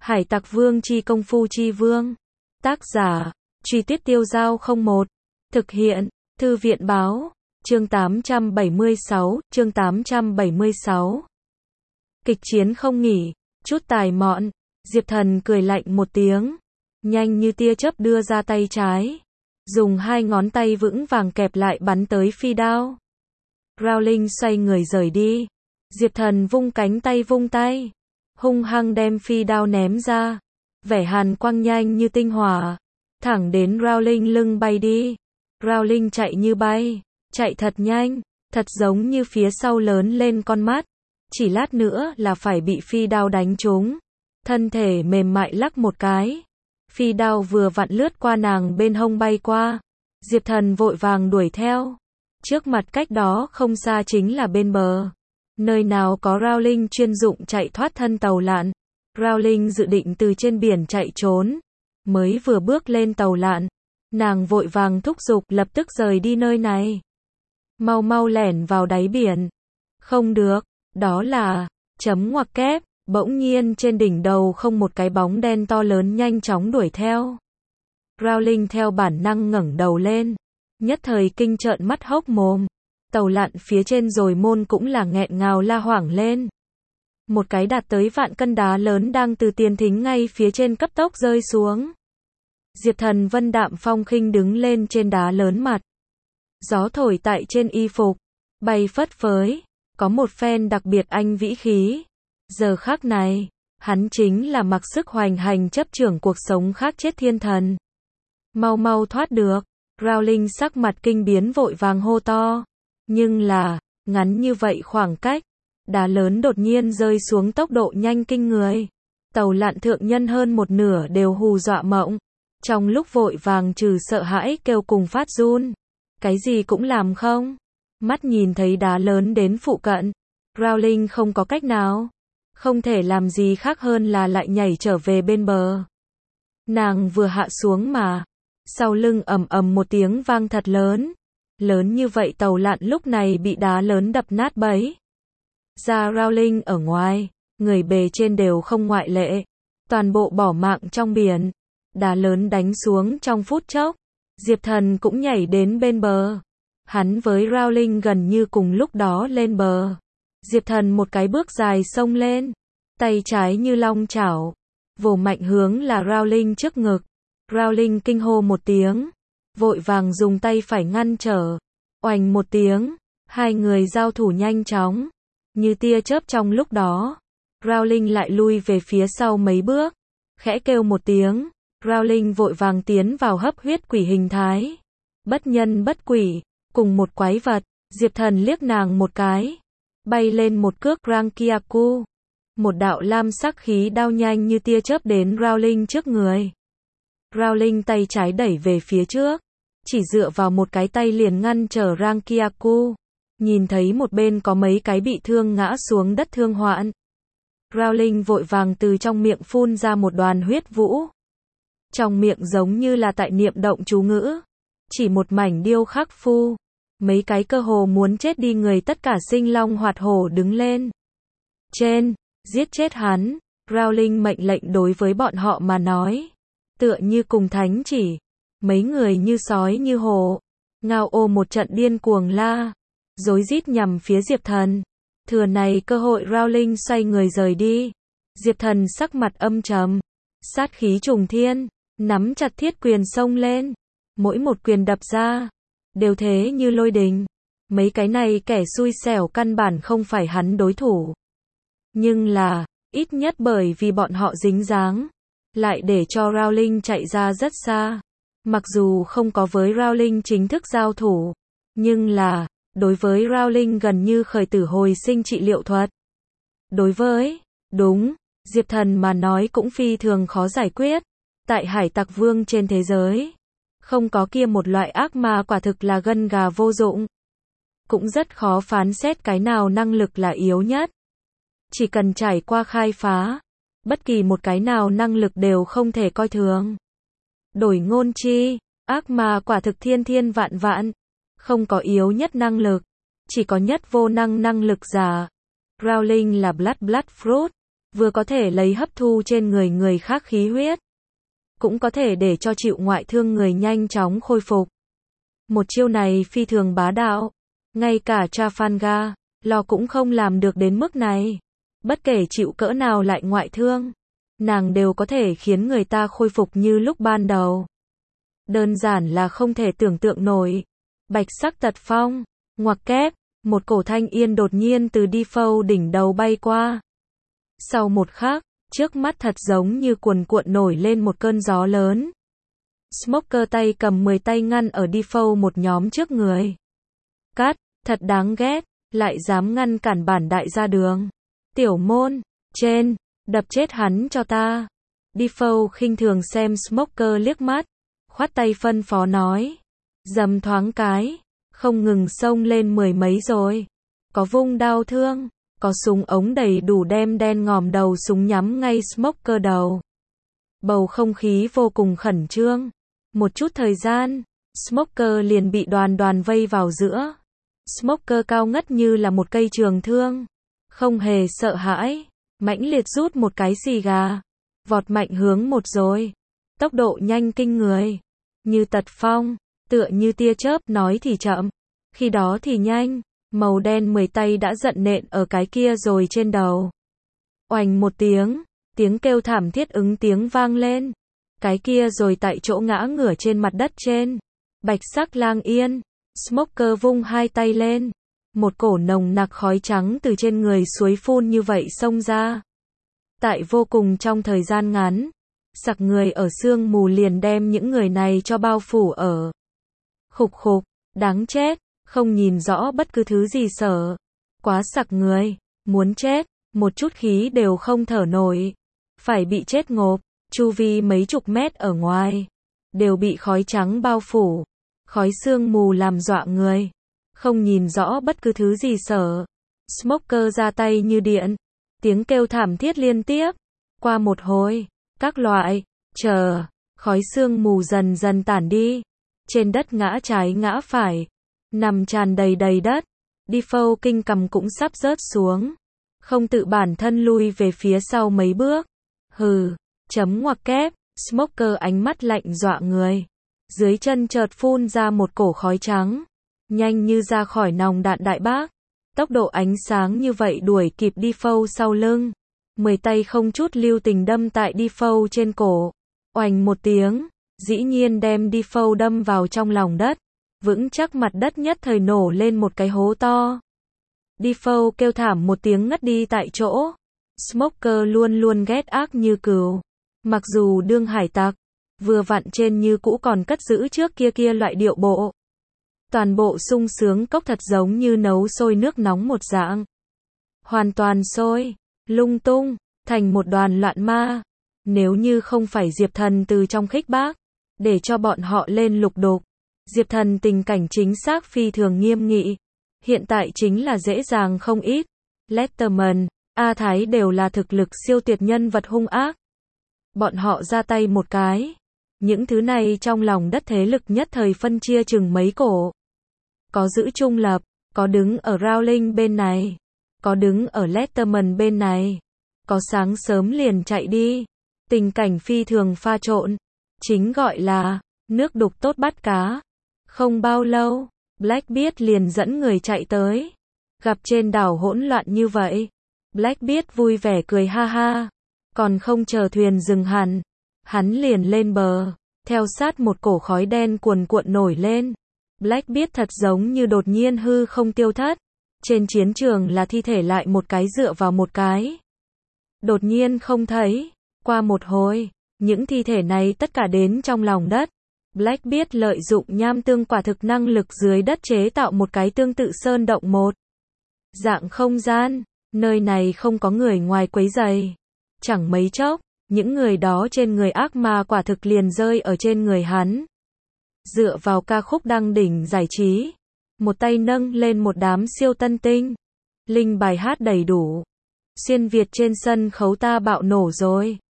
Hải Tặc Vương chi công phu chi vương. Tác giả, Truy Tuyết Tiêu Dao 01. Thực hiện, Thư viện báo, chương 876, chương 876. Kịch chiến không nghỉ, chút tài mọn, Diệp Thần cười lạnh một tiếng, nhanh như tia chớp đưa ra tay trái, dùng hai ngón tay vững vàng kẹp lại bắn tới phi đao. Rowling xoay người rời đi, Diệp Thần vung cánh tay vung tay, hung hăng đem phi đao ném ra, vẻ hàn quang nhanh như tinh hỏa, thẳng đến Rowling lưng bay đi. Rowling chạy như bay, chạy thật nhanh, thật giống như phía sau lớn lên con mắt, chỉ lát nữa là phải bị phi đao đánh trúng. Thân thể mềm mại lắc một cái, phi đao vừa vặn lướt qua nàng bên hông bay qua. Diệp Thần vội vàng đuổi theo, trước mặt cách đó không xa chính là bên bờ, nơi nào có Rowling chuyên dụng chạy thoát thân tàu lặn. Rowling dự định từ trên biển chạy trốn, mới vừa bước lên tàu lặn, nàng vội vàng thúc giục lập tức rời đi nơi này. Mau mau lẻn vào đáy biển. Không được, đó là chấm ngoặc kép. Bỗng nhiên trên đỉnh đầu không một cái bóng đen to lớn nhanh chóng đuổi theo. Rowling theo bản năng ngẩng đầu lên, nhất thời kinh trợn mắt hốc mồm. Tàu lặn phía trên rồi môn cũng là nghẹn ngào la hoảng lên. Một cái đạt tới vạn cân đá lớn đang từ tiền thính ngay phía trên cấp tốc rơi xuống. Diệp Thần vân đạm phong khinh đứng lên trên đá lớn mặt. Gió thổi tại trên y phục, bay phất phới, có một phen đặc biệt anh vĩ khí. Giờ khắc này, hắn chính là mặc sức hoành hành chấp trưởng cuộc sống khác chết thiên thần. Mau mau thoát được, Rowling sắc mặt kinh biến vội vàng hô to. Nhưng là, ngắn như vậy khoảng cách, đá lớn đột nhiên rơi xuống tốc độ nhanh kinh người. Tàu lặn thượng nhân hơn một nửa đều hù dọa mộng. Trong lúc vội vàng trừ sợ hãi kêu cùng phát run. Cái gì cũng làm không. Mắt nhìn thấy đá lớn đến phụ cận, Rowling không có cách nào. Không thể làm gì khác hơn là lại nhảy trở về bên bờ. Nàng vừa hạ xuống mà, sau lưng ầm ầm một tiếng vang thật lớn. Lớn như vậy tàu lặn lúc này bị đá lớn đập nát bấy. Ra Rowling ở ngoài, người bề trên đều không ngoại lệ. Toàn bộ bỏ mạng trong biển. Đá lớn đánh xuống trong phút chốc. Diệp Thần cũng nhảy đến bên bờ. Hắn với Rowling gần như cùng lúc đó lên bờ. Diệp Thần một cái bước dài xông lên, tay trái như long chảo, vồ mạnh hướng là Rowling trước ngực. Rowling kinh hô một tiếng, vội vàng dùng tay phải ngăn trở. Oành một tiếng, hai người giao thủ nhanh chóng, như tia chớp trong lúc đó. Rowling lại lui về phía sau mấy bước, khẽ kêu một tiếng, Rowling vội vàng tiến vào hấp huyết quỷ hình thái. Bất nhân bất quỷ, cùng một quái vật. Diệp Thần liếc nàng một cái, bay lên một cước Rankyaku. Một đạo lam sắc khí đao nhanh như tia chớp đến Rowling trước người. Rowling tay trái đẩy về phía trước, chỉ dựa vào một cái tay liền ngăn trở Rankyaku. Nhìn thấy một bên có mấy cái bị thương ngã xuống đất thương hoạn. Rowling vội vàng từ trong miệng phun ra một đoàn huyết vũ. Trong miệng giống như là tại niệm động chú ngữ. Chỉ một mảnh điêu khắc phu. Mấy cái cơ hồ muốn chết đi người tất cả sinh long hoạt hổ đứng lên. Trên, giết chết hắn, Rowling mệnh lệnh đối với bọn họ mà nói. Tựa như cùng thánh chỉ. Mấy người như sói như hổ. Ngao ô một trận điên cuồng la. Rối rít nhằm phía Diệp Thần. Thừa này cơ hội Rowling xoay người rời đi. Diệp Thần sắc mặt âm trầm. Sát khí trùng thiên. Nắm chặt thiết quyền xông lên. Mỗi một quyền đập ra đều thế như lôi đình. Mấy cái này kẻ xui xẻo căn bản không phải hắn đối thủ. Nhưng là, ít nhất bởi vì bọn họ dính dáng, lại để cho Rowling chạy ra rất xa. Mặc dù không có với Rowling chính thức giao thủ, nhưng là, đối với Rowling gần như khởi tử hồi sinh trị liệu thuật. Đối với, đúng, Diệp Thần mà nói cũng phi thường khó giải quyết. Tại Hải Tặc Vương trên thế giới, không có kia một loại ác ma quả thực là gân gà vô dụng. Cũng rất khó phán xét cái nào năng lực là yếu nhất. Chỉ cần trải qua khai phá, bất kỳ một cái nào năng lực đều không thể coi thường. Đổi ngôn chi, ác ma quả thực thiên thiên vạn vạn. Không có yếu nhất năng lực, chỉ có nhất vô năng năng lực giả. Rowling là Blood Fruit, vừa có thể lấy hấp thu trên người người khác khí huyết, cũng có thể để cho chịu ngoại thương người nhanh chóng khôi phục. Một chiêu này phi thường bá đạo, ngay cả Trafalgar Law cũng không làm được đến mức này. Bất kể chịu cỡ nào lại ngoại thương, nàng đều có thể khiến người ta khôi phục như lúc ban đầu. Đơn giản là không thể tưởng tượng nổi. Bạch sắc tật phong, ngoặc kép, một cổ thanh yên đột nhiên từ Defoe đỉnh đầu bay qua. Sau một khắc, trước mắt thật giống như cuồn cuộn nổi lên một cơn gió lớn. Smoker tay cầm 10 tay ngăn ở Defoe một nhóm trước người. Cắt, thật đáng ghét, lại dám ngăn cản bản đại ra đường. Tiểu môn, trên, đập chết hắn cho ta. Defoe khinh thường xem Smoker liếc mắt, khoát tay phân phó nói. Dầm thoáng cái, không ngừng xông lên 10 mấy rồi. Có vung đao thương, có súng ống đầy đủ đem đen ngòm đầu súng nhắm ngay Smoker đầu. Bầu không khí vô cùng khẩn trương. Một chút thời gian, Smoker liền bị đoàn đoàn vây vào giữa. Smoker cao ngất như là một cây trường thương, không hề sợ hãi, mãnh liệt rút một cái xì gà, vọt mạnh hướng một rồi. Tốc độ nhanh kinh người, như tật phong, tựa như tia chớp, nói thì chậm, khi đó thì nhanh, màu đen 10 tay đã giận nện ở cái kia rồi trên đầu. Oành một tiếng, tiếng kêu thảm thiết ứng tiếng vang lên. Cái kia rồi tại chỗ ngã ngửa trên mặt đất trên. Bạch sắc lang yên, Smoker vung hai tay lên. Một cổ nồng nặc khói trắng từ trên người suối phun như vậy xông ra. Tại vô cùng trong thời gian ngắn, sặc người ở sương mù liền đem những người này cho bao phủ ở. Khục khục, đáng chết, không nhìn rõ bất cứ thứ gì sở. Quá sặc người, muốn chết, một chút khí đều không thở nổi. Phải bị chết ngộp. Chu vi mấy chục mét ở ngoài, đều bị khói trắng bao phủ. Khói sương mù làm dọa người. Không nhìn rõ bất cứ thứ gì sở. Smoker ra tay như điện. Tiếng kêu thảm thiết liên tiếp. Qua một hồi, các loại, chờ, khói sương mù dần dần tản đi. Trên đất ngã trái ngã phải, nằm tràn đầy đầy đất. Defoe kinh cầm cũng sắp rớt xuống. Không tự bản thân lui về phía sau mấy bước. Hừ. Chấm ngoặc kép, Smoker ánh mắt lạnh dọa người. Dưới chân chợt phun ra một cổ khói trắng, nhanh như ra khỏi nòng đạn đại bác. Tốc độ ánh sáng như vậy đuổi kịp Defoe sau lưng. 10 tay không chút lưu tình đâm tại Defoe trên cổ. Oành một tiếng, dĩ nhiên đem Defoe đâm vào trong lòng đất. Vững chắc mặt đất nhất thời nổ lên một cái hố to. Defoe kêu thảm một tiếng ngất đi tại chỗ. Smoker luôn luôn ghét ác như cừu. Mặc dù đương hải tặc, vừa vặn trên như cũ còn cất giữ trước kia loại điệu bộ. Toàn bộ sung sướng cốc thật giống như nấu sôi nước nóng một dạng. Hoàn toàn sôi, lung tung, thành một đoàn loạn ma. Nếu như không phải Diệp Thần từ trong khích bác, để cho bọn họ lên lục đục. Diệp Thần tình cảnh chính xác phi thường nghiêm nghị. Hiện tại chính là dễ dàng không ít. Letterman, A Thái đều là thực lực siêu tuyệt nhân vật hung ác. Bọn họ ra tay một cái. Những thứ này trong lòng đất thế lực nhất thời phân chia chừng mấy cổ. Có giữ trung lập, có đứng ở Rowling bên này, có đứng ở Letterman bên này, có sáng sớm liền chạy đi. Tình cảnh phi thường pha trộn. Chính gọi là nước đục tốt bắt cá. Không bao lâu, Blackbeard liền dẫn người chạy tới. Gặp trên đảo hỗn loạn như vậy, Blackbeard vui vẻ cười ha ha. Còn không chờ thuyền dừng hẳn, hắn liền lên bờ, theo sát một cổ khói đen cuồn cuộn nổi lên. Blackbeard thật giống như đột nhiên hư không tiêu thất. Trên chiến trường là thi thể lại một cái dựa vào một cái. Đột nhiên không thấy. Qua một hồi, những thi thể này tất cả đến trong lòng đất. Blackbeard lợi dụng nham tương quả thực năng lực dưới đất chế tạo một cái tương tự sơn động một dạng không gian. Nơi này không có người ngoài quấy rầy. Chẳng mấy chốc, những người đó trên người ác ma quả thực liền rơi ở trên người hắn. Dựa vào ca khúc đăng đỉnh giải trí, một tay nâng lên một đám siêu tân tinh. Linh bài hát đầy đủ. Xuyên Việt trên sân khấu ta bạo nổ rồi.